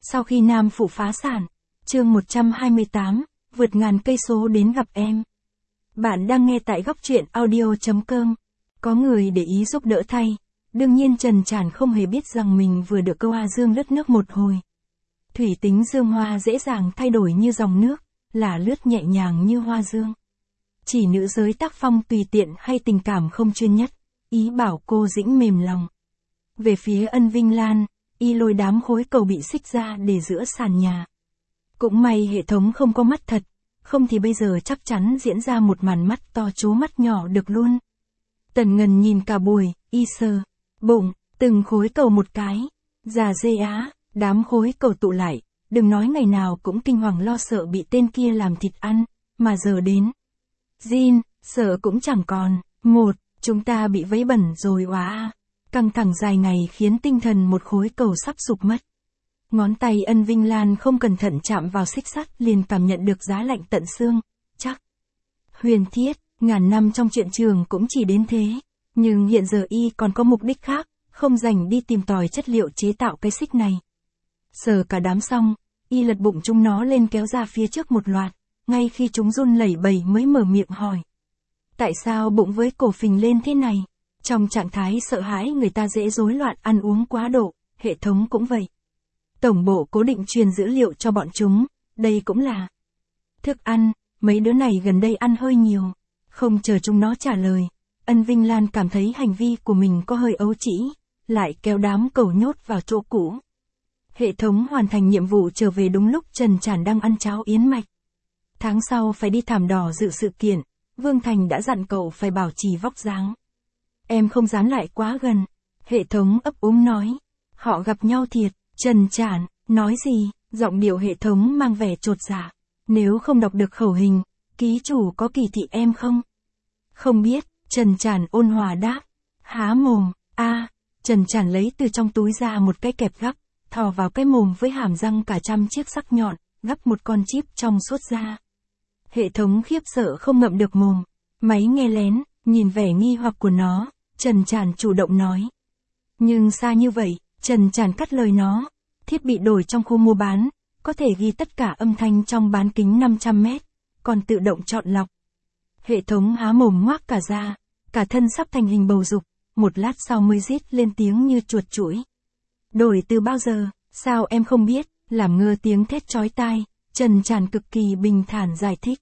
Sau khi Nam Phủ phá sản, chương 128, vượt ngàn cây số đến gặp em. Bạn đang nghe tại góc truyện audio.com. Có người để ý giúp đỡ thay. Đương nhiên Trần Trản không hề biết rằng mình vừa được câu A Dương lướt nước một hồi. Thủy tính dương hoa dễ dàng thay đổi như dòng nước, là lướt nhẹ nhàng như hoa dương. Chỉ nữ giới tác phong tùy tiện hay tình cảm không chuyên nhất, ý bảo cô dĩnh mềm lòng. Về phía Ân Vinh Lan, y lôi đám khối cầu bị xích ra để giữa sàn nhà. Cũng may hệ thống không có mắt thật, không thì bây giờ chắc chắn diễn ra một màn mắt to chố mắt nhỏ được luôn. Tần Ngân nhìn cả buổi, y sờ, bụng, từng khối cầu một cái. Già dê á, đám khối cầu tụ lại, đừng nói ngày nào cũng kinh hoàng lo sợ bị tên kia làm thịt ăn, mà giờ đến. Jin, sợ cũng chẳng còn. Chúng ta bị vấy bẩn rồi quá. Căng thẳng dài ngày khiến tinh thần một khối cầu sắp sụp mất. Ngón tay Ân Vinh Lan không cẩn thận chạm vào xích sắt liền cảm nhận được giá lạnh tận xương, chắc. Huyền thiết, ngàn năm trong chuyện trường cũng chỉ đến thế. Nhưng hiện giờ y còn có mục đích khác, không dành đi tìm tòi chất liệu chế tạo cái xích này. Sờ cả đám xong, y lật bụng chúng nó lên kéo ra phía trước một loạt, ngay khi chúng run lẩy bẩy mới mở miệng hỏi. Tại sao bụng với cổ phình lên thế này? Trong trạng thái sợ hãi người ta dễ rối loạn ăn uống quá độ, hệ thống cũng vậy. Tổng bộ cố định truyền dữ liệu cho bọn chúng, đây cũng là thức ăn, mấy đứa này gần đây ăn hơi nhiều. Không chờ chúng nó trả lời, Ân Vinh Lan cảm thấy hành vi của mình có hơi ấu trĩ, lại kéo đám cầu nhốt vào chỗ cũ. Hệ thống hoàn thành nhiệm vụ trở về đúng lúc Trần Trản đang ăn cháo yến mạch. Tháng sau phải đi Thảm Đỏ dự sự kiện, Vương Thành đã dặn cậu phải bảo trì vóc dáng. Em không dán lại quá gần, hệ thống ấp úng nói. Họ gặp nhau thiệt, Trần Trản, nói gì, giọng điệu hệ thống mang vẻ chột dạ. Nếu không đọc được khẩu hình, ký chủ có kỳ thị em không? Không biết, Trần Trản ôn hòa đáp. Há mồm, Trần Trản lấy từ trong túi ra một cái kẹp gắp, thò vào cái mồm với hàm răng cả trăm chiếc sắc nhọn, gắp một con chip trong suốt ra. Hệ thống khiếp sợ không ngậm được mồm, máy nghe lén, nhìn vẻ nghi hoặc của nó, Trần Trản chủ động nói. Nhưng xa như vậy, Trần Trản cắt lời nó, thiết bị đổi trong khu mua bán, có thể ghi tất cả âm thanh trong bán kính 500 mét, còn tự động chọn lọc. Hệ thống há mồm ngoác cả ra, cả thân sắp thành hình bầu dục, một lát sau mới rít lên tiếng như chuột chũi. Đổi từ bao giờ, sao em không biết, làm ngơ tiếng thét chói tai, Trần Trản cực kỳ bình thản giải thích.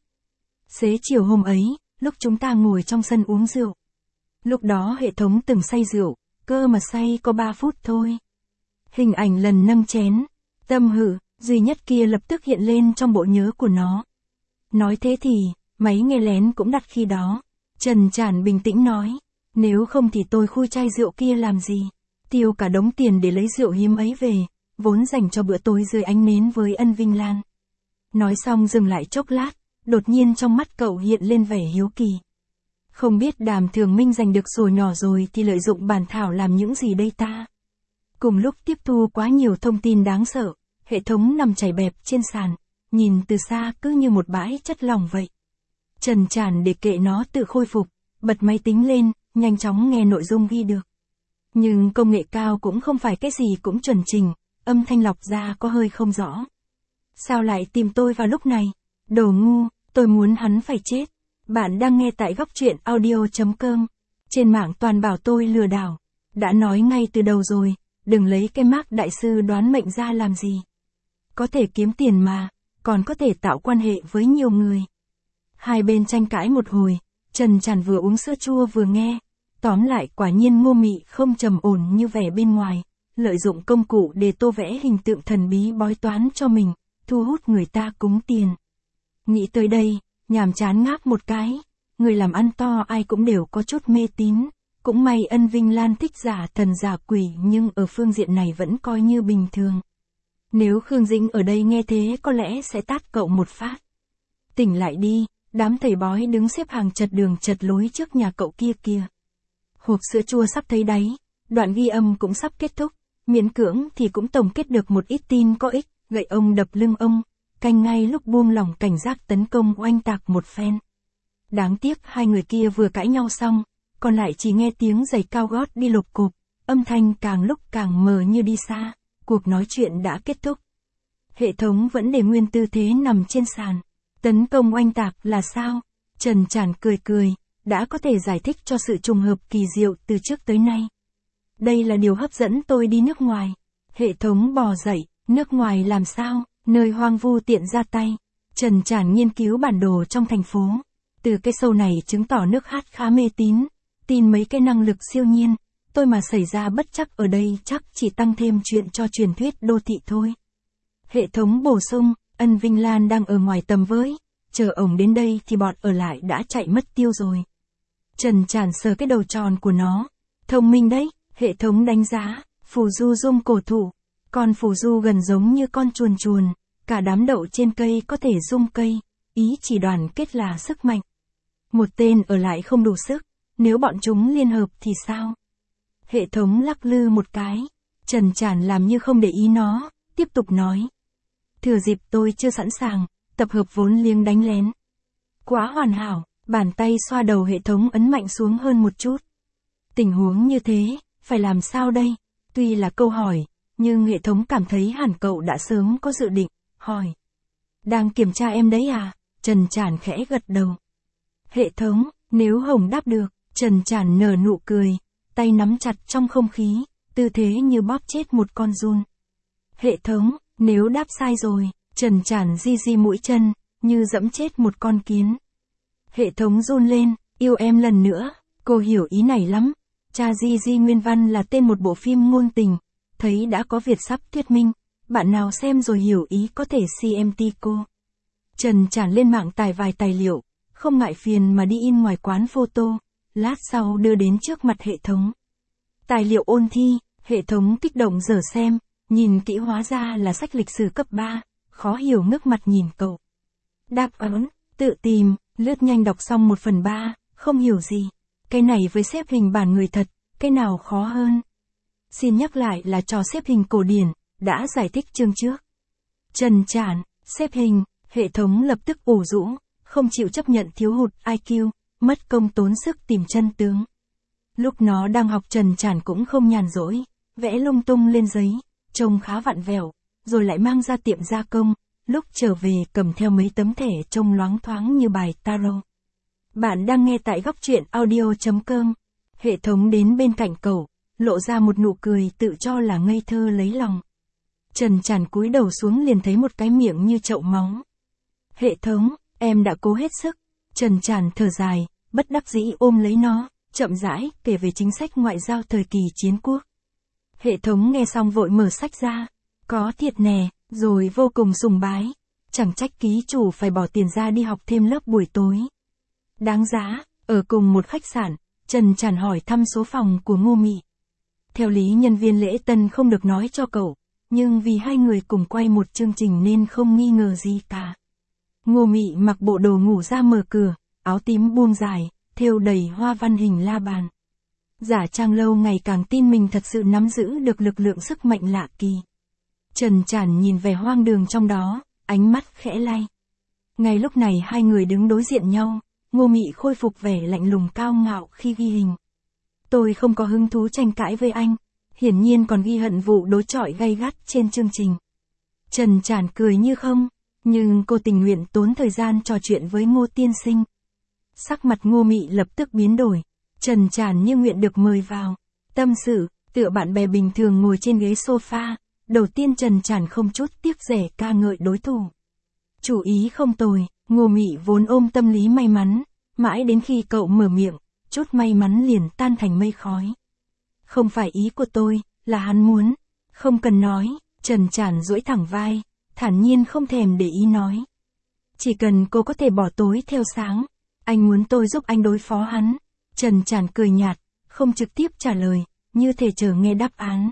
Xế chiều hôm ấy, lúc chúng ta ngồi trong sân uống rượu. Lúc đó hệ thống từng say rượu, cơ mà say có 3 phút thôi. Hình ảnh lần nâng chén, tâm hử, duy nhất kia lập tức hiện lên trong bộ nhớ của nó. Nói thế thì, máy nghe lén cũng đặt khi đó. Trần Trản bình tĩnh nói, nếu không thì tôi khui chai rượu kia làm gì, tiêu cả đống tiền để lấy rượu hiếm ấy về, vốn dành cho bữa tối dưới ánh nến với Ân Vinh Lan. Nói xong dừng lại chốc lát, đột nhiên trong mắt cậu hiện lên vẻ hiếu kỳ. Không biết Đàm Thường Minh giành được sổ nhỏ rồi thì lợi dụng bản thảo làm những gì đây ta? Cùng lúc tiếp thu quá nhiều thông tin đáng sợ, hệ thống nằm chảy bẹp trên sàn, nhìn từ xa cứ như một bãi chất lỏng vậy. Trần Trản để kệ nó tự khôi phục, bật máy tính lên, nhanh chóng nghe nội dung ghi được. Nhưng công nghệ cao cũng không phải cái gì cũng chuẩn chỉnh, âm thanh lọc ra có hơi không rõ. Sao lại tìm tôi vào lúc này? Đồ ngu, tôi muốn hắn phải chết. Bạn đang nghe tại góc truyện audio.com. Trên mạng toàn bảo tôi lừa đảo. Đã nói ngay từ đầu rồi, đừng lấy cái mác đại sư đoán mệnh ra làm gì. Có thể kiếm tiền mà, còn có thể tạo quan hệ với nhiều người. Hai bên tranh cãi một hồi, Trần Trản vừa uống sữa chua vừa nghe. Tóm lại quả nhiên Ngô Mị không trầm ổn như vẻ bên ngoài, lợi dụng công cụ để tô vẽ hình tượng thần bí bói toán cho mình, thu hút người ta cúng tiền. Nghĩ tới đây, nhàm chán ngáp một cái, người làm ăn to ai cũng đều có chút mê tín, cũng may Ân Vinh Lan thích giả thần giả quỷ nhưng ở phương diện này vẫn coi như bình thường. Nếu Khương Dĩnh ở đây nghe thế có lẽ sẽ tát cậu một phát. Tỉnh lại đi, đám thầy bói đứng xếp hàng chật đường chật lối trước nhà cậu kia kìa. Hộp sữa chua sắp thấy đáy, đoạn ghi âm cũng sắp kết thúc, miễn cưỡng thì cũng tổng kết được một ít tin có ích, gậy ông đập lưng ông, canh ngay lúc buông lỏng cảnh giác tấn công oanh tạc một phen. Đáng tiếc hai người kia vừa cãi nhau xong, còn lại chỉ nghe tiếng giày cao gót đi lộp cộp, âm thanh càng lúc càng mờ như đi xa, cuộc nói chuyện đã kết thúc. Hệ thống vẫn để nguyên tư thế nằm trên sàn. Tấn công oanh tạc là sao? Trần Trản cười cười, đã có thể giải thích cho sự trùng hợp kỳ diệu từ trước tới nay. Đây là điều hấp dẫn tôi đi nước ngoài. Hệ thống bò dậy, nước ngoài làm sao, nơi hoang vu tiện ra tay. Trần Trản nghiên cứu bản đồ trong thành phố. Từ cái show này chứng tỏ nước hát khá mê tín, tin mấy cái năng lực siêu nhiên, tôi mà xảy ra bất trắc ở đây chắc chỉ tăng thêm chuyện cho truyền thuyết đô thị thôi. Hệ thống bổ sung, Ân Vinh Lan đang ở ngoài tầm với, chờ ổng đến đây thì bọn ở lại đã chạy mất tiêu rồi. Trần Trản sờ cái đầu tròn của nó, thông minh đấy, hệ thống đánh giá, phù du rung cổ thụ, con phù du gần giống như con chuồn chuồn, cả đám đậu trên cây có thể rung cây, ý chỉ đoàn kết là sức mạnh. Một tên ở lại không đủ sức, nếu bọn chúng liên hợp thì sao? Hệ thống lắc lư một cái, Trần Trản làm như không để ý nó, tiếp tục nói. Thừa dịp tôi chưa sẵn sàng, tập hợp vốn liếng đánh lén. Quá hoàn hảo, bàn tay xoa đầu hệ thống ấn mạnh xuống hơn một chút. Tình huống như thế, phải làm sao đây? Tuy là câu hỏi, nhưng hệ thống cảm thấy hẳn cậu đã sớm có dự định, hỏi. Đang kiểm tra em đấy à? Trần Trản khẽ gật đầu. Hệ thống, nếu Hồng đáp được, Trần Trản nở nụ cười, tay nắm chặt trong không khí, tư thế như bóp chết một con giun. Hệ thống, nếu đáp sai rồi, Trần Trản di di mũi chân, như dẫm chết một con kiến. Hệ thống run lên, yêu em lần nữa, cô hiểu ý này lắm. Cha di di nguyên văn là tên một bộ phim ngôn tình, thấy đã có Việt sắp thuyết minh, bạn nào xem rồi hiểu ý có thể CMT cô. Trần Trản lên mạng tải vài tài liệu, không ngại phiền mà đi in ngoài quán photo, lát sau đưa đến trước mặt hệ thống. Tài liệu ôn thi, hệ thống kích động dở xem, nhìn kỹ hóa ra là sách lịch sử cấp 3, khó hiểu ngước mặt nhìn cậu. Đáp án, tự tìm, lướt nhanh đọc xong 1/3, không hiểu gì. Cái này với xếp hình bản người thật, cái nào khó hơn? Xin nhắc lại là trò xếp hình cổ điển, đã giải thích chương trước. Trần Trản, xếp hình, hệ thống lập tức ủ rũ, không chịu chấp nhận thiếu hụt IQ, mất công tốn sức tìm chân tướng. Lúc nó đang học Trần Trản cũng không nhàn rỗi, vẽ lung tung lên giấy, trông khá vặn vẹo, rồi lại mang ra tiệm gia công, lúc trở về cầm theo mấy tấm thẻ trông loáng thoáng như bài tarot. Bạn đang nghe tại góc truyện audio.com. Hệ thống đến bên cạnh cậu, lộ ra một nụ cười tự cho là ngây thơ lấy lòng. Trần Trản cúi đầu xuống liền thấy một cái miệng như chậu máu. Hệ thống, em đã cố hết sức. Trần Trản thở dài, bất đắc dĩ ôm lấy nó, chậm rãi kể về chính sách ngoại giao thời kỳ chiến quốc. Hệ thống nghe xong vội mở sách ra, có thiệt nè, rồi vô cùng sùng bái. Chẳng trách ký chủ phải bỏ tiền ra đi học thêm lớp buổi tối. Đáng giá, ở cùng một khách sạn, Trần Trản hỏi thăm số phòng của Ngô Mị. Theo lý nhân viên lễ tân không được nói cho cậu, nhưng vì hai người cùng quay một chương trình nên không nghi ngờ gì cả. Ngô Mị mặc bộ đồ ngủ ra mở cửa, áo tím buông dài, thêu đầy hoa văn hình la bàn. Giả trang lâu ngày càng tin mình thật sự nắm giữ được lực lượng sức mạnh lạ kỳ. Trần Trản nhìn vẻ hoang đường trong đó, ánh mắt khẽ lay. Ngay lúc này hai người đứng đối diện nhau, Ngô Mị khôi phục vẻ lạnh lùng cao ngạo khi ghi hình. Tôi không có hứng thú tranh cãi với anh, hiển nhiên còn ghi hận vụ đối chọi gay gắt trên chương trình. Trần Trản cười như không, nhưng cô tình nguyện tốn thời gian trò chuyện với Ngô tiên sinh. Sắc mặt Ngô Mị lập tức biến đổi, Trần Trản như nguyện được mời vào, tâm sự, tựa bạn bè bình thường ngồi trên ghế sofa, đầu tiên Trần Trản không chút tiếc rẻ ca ngợi đối thủ. Chủ ý không tồi, Ngô Mị vốn ôm tâm lý may mắn, mãi đến khi cậu mở miệng, chút may mắn liền tan thành mây khói. Không phải ý của tôi, là hắn muốn, không cần nói, Trần Trản duỗi thẳng vai, thản nhiên không thèm để ý nói. Chỉ cần cô có thể bỏ tối theo sáng, anh muốn tôi giúp anh đối phó hắn. Trần Trản cười nhạt, không trực tiếp trả lời, như thể chờ nghe đáp án.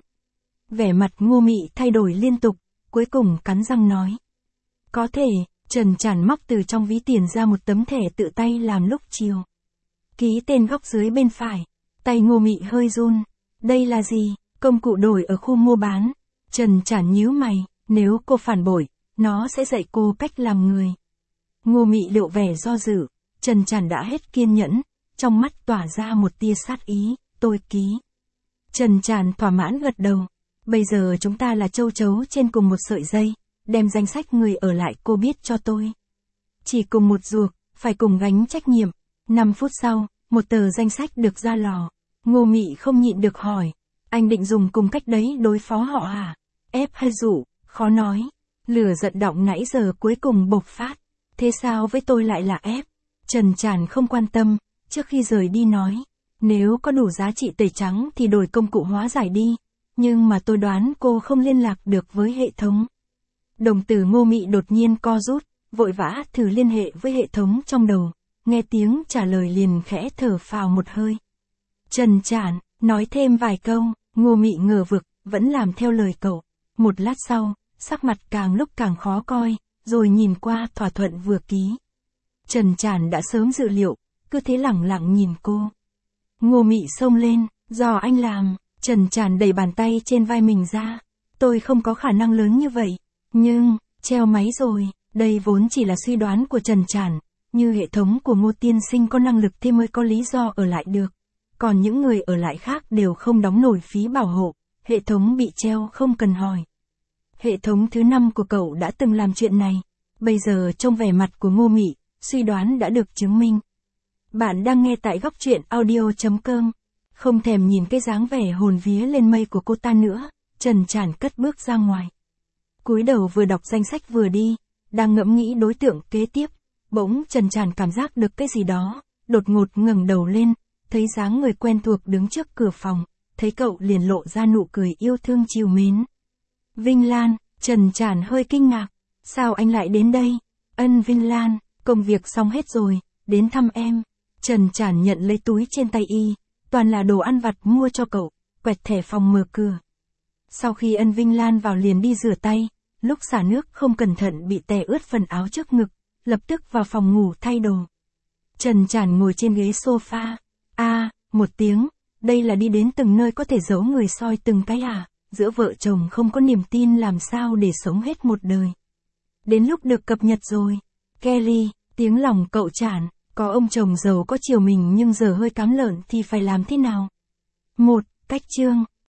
Vẻ mặt Ngô Mị thay đổi liên tục, cuối cùng cắn răng nói. Có thể, Trần Trản móc từ trong ví tiền ra một tấm thẻ tự tay làm lúc chiều. Ký tên góc dưới bên phải, tay Ngô Mị hơi run. Đây là gì? Công cụ đổi ở khu mua bán. Trần Trản nhíu mày, nếu cô phản bội, nó sẽ dạy cô cách làm người. Ngô Mị lộ vẻ do dự, Trần Trản đã hết kiên nhẫn, trong mắt tỏa ra một tia sát ý, tôi ký. Trần Trản thỏa mãn gật đầu, bây giờ chúng ta là châu chấu trên cùng một sợi dây, đem danh sách người ở lại cô biết cho tôi. Chỉ cùng một ruột, phải cùng gánh trách nhiệm. 5 phút sau, một tờ danh sách được ra lò. Ngô Mị không nhịn được hỏi, anh định dùng cùng cách đấy đối phó họ à? Ép hay dụ, khó nói. Lửa giận đọng nãy giờ cuối cùng bộc phát. Thế sao với tôi lại là ép? Trần Tràn không quan tâm, trước khi rời đi nói, nếu có đủ giá trị tẩy trắng thì đổi công cụ hóa giải đi. Nhưng mà tôi đoán cô không liên lạc được với hệ thống. Đồng tử Ngô Mị đột nhiên co rút, vội vã thử liên hệ với hệ thống trong đầu. Nghe tiếng trả lời liền khẽ thở phào một hơi. Trần Tràn, nói thêm vài câu, Ngô Mị ngờ vực, vẫn làm theo lời cậu. Một lát sau, sắc mặt càng lúc càng khó coi, rồi nhìn qua thỏa thuận vừa ký. Trần Tràn đã sớm dự liệu, cứ thế lẳng lặng nhìn cô. Ngô Mị xông lên, do anh làm. Trần Tràn đẩy bàn tay trên vai mình ra. Tôi không có khả năng lớn như vậy. Nhưng, treo máy rồi, đây vốn chỉ là suy đoán của Trần Tràn. Như hệ thống của Ngô tiên sinh có năng lực thì mới có lý do ở lại được. Còn những người ở lại khác đều không đóng nổi phí bảo hộ. Hệ thống bị treo không cần hỏi. Hệ thống thứ 5 của cậu đã từng làm chuyện này. Bây giờ trong vẻ mặt của Ngô Mị, suy đoán đã được chứng minh. Bạn đang nghe tại góc truyện audio.com. Không thèm nhìn cái dáng vẻ hồn vía lên mây của cô ta nữa, Trần Tràn cất bước ra ngoài. Cúi đầu vừa đọc danh sách vừa đi, đang ngẫm nghĩ đối tượng kế tiếp, bỗng Trần Tràn cảm giác được cái gì đó, đột ngột ngẩng đầu lên, thấy dáng người quen thuộc đứng trước cửa phòng, thấy cậu liền lộ ra nụ cười yêu thương trìu mến. Vinh Lan, Trần Tràn hơi kinh ngạc, sao anh lại đến đây? Vinh Lan, công việc xong hết rồi, đến thăm em. Trần Tràn nhận lấy túi trên tay y. Toàn là đồ ăn vặt mua cho cậu, quẹt thẻ phòng mở cửa. Sau khi Vinh Lan vào liền đi rửa tay, lúc xả nước không cẩn thận bị tè ướt phần áo trước ngực, lập tức vào phòng ngủ thay đồ. Trần Tràn ngồi trên ghế sofa. Một tiếng, đây là đi đến từng nơi có thể giấu người soi từng cái à, giữa vợ chồng không có niềm tin làm sao để sống hết một đời. Đến lúc được cập nhật rồi. Kelly, tiếng lòng cậu Tràn. Có ông chồng giàu có chiều mình nhưng giờ hơi cám lợn thì phải làm thế nào? 1. Cách chương